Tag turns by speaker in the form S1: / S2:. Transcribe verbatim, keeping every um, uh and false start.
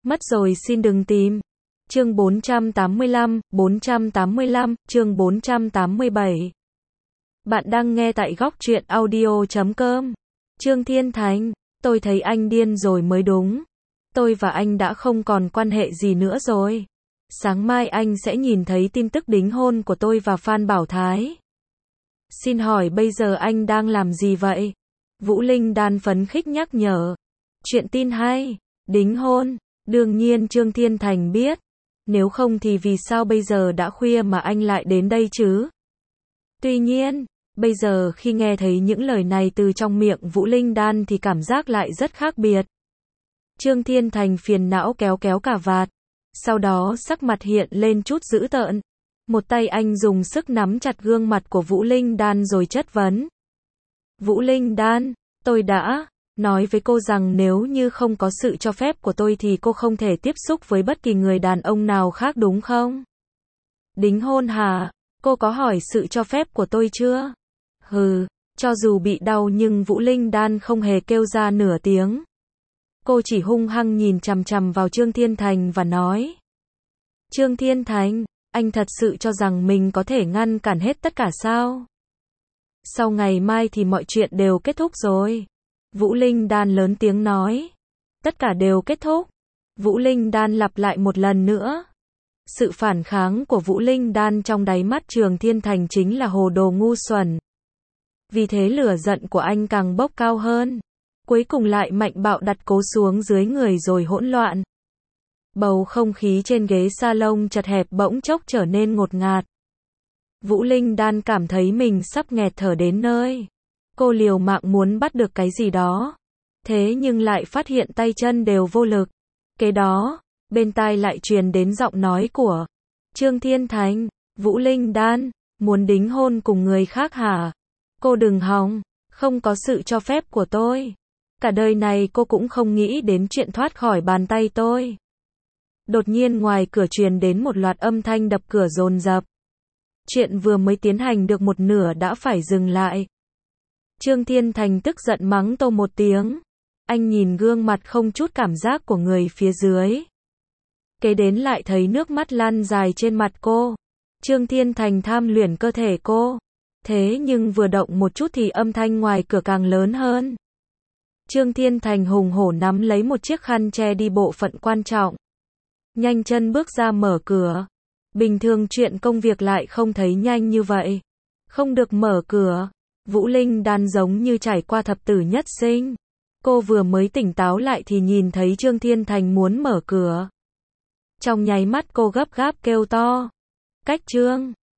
S1: Mất rồi xin đừng tìm. Chương bốn trăm tám mươi lăm, bốn trăm tám mươi lăm, chương bốn trăm tám mươi bảy. Bạn đang nghe tại góc truyện audio chấm com. Trương Thiên Thành, tôi thấy anh điên rồi mới đúng. Tôi và anh đã không còn quan hệ gì nữa rồi. Sáng mai anh sẽ nhìn thấy tin tức đính hôn của tôi và Phan Bảo Thái. Xin hỏi bây giờ anh đang làm gì vậy? Vũ Linh Đan phấn khích nhắc nhở. Chuyện tin hay, đính hôn, đương nhiên Trương Thiên Thành biết. Nếu không thì vì sao bây giờ đã khuya mà anh lại đến đây chứ? Tuy nhiên, bây giờ khi nghe thấy những lời này từ trong miệng Vũ Linh Đan thì cảm giác lại rất khác biệt. Trương Thiên Thành phiền não kéo kéo cà vạt. Sau đó sắc mặt hiện lên chút dữ tợn. Một tay anh dùng sức nắm chặt gương mặt của Vũ Linh Đan rồi chất vấn. Vũ Linh Đan, tôi đã nói với cô rằng nếu như không có sự cho phép của tôi thì cô không thể tiếp xúc với bất kỳ người đàn ông nào khác đúng không? Đính hôn hả? Cô có hỏi sự cho phép của tôi chưa? Hừ, cho dù bị đau nhưng Vũ Linh Đan không hề kêu ra nửa tiếng. Cô chỉ hung hăng nhìn chằm chằm vào Trương Thiên Thành và nói. Trương Thiên Thành, anh thật sự cho rằng mình có thể ngăn cản hết tất cả sao? Sau ngày mai thì mọi chuyện đều kết thúc rồi. Vũ Linh Đan lớn tiếng nói. Tất cả đều kết thúc. Vũ Linh Đan lặp lại một lần nữa. Sự phản kháng của Vũ Linh Đan trong đáy mắt Trương Thiên Thành chính là hồ đồ ngu xuẩn. Vì thế lửa giận của anh càng bốc cao hơn. Cuối cùng lại mạnh bạo đặt cố xuống dưới người rồi hỗn loạn. Bầu không khí trên ghế salon chật hẹp bỗng chốc trở nên ngột ngạt. Vũ Linh Đan cảm thấy mình sắp nghẹt thở đến nơi. Cô liều mạng muốn bắt được cái gì đó. Thế nhưng lại phát hiện tay chân đều vô lực. Kế đó, bên tai lại truyền đến giọng nói của Trương Thiên Thành. Vũ Linh Đan, muốn đính hôn cùng người khác hả? Cô đừng hòng, không có sự cho phép của tôi. Cả đời này cô cũng không nghĩ đến chuyện thoát khỏi bàn tay tôi. Đột nhiên ngoài cửa truyền đến một loạt âm thanh đập cửa dồn dập. Chuyện vừa mới tiến hành được một nửa đã phải dừng lại. Trương Thiên Thành tức giận mắng tô một tiếng. Anh nhìn gương mặt không chút cảm giác của người phía dưới. Kế đến lại thấy nước mắt lăn dài trên mặt cô. Trương Thiên Thành tham luyện cơ thể cô. Thế nhưng vừa động một chút thì âm thanh ngoài cửa càng lớn hơn. Trương Thiên Thành hùng hổ nắm lấy một chiếc khăn che đi bộ phận quan trọng. Nhanh chân bước ra mở cửa. Bình thường chuyện công việc lại không thấy nhanh như vậy. Không được mở cửa. Vũ Linh Đan giống như trải qua thập tử nhất sinh. Cô vừa mới tỉnh táo lại thì nhìn thấy Trương Thiên Thành muốn mở cửa. Trong nháy mắt cô gấp gáp kêu to. Cách Trương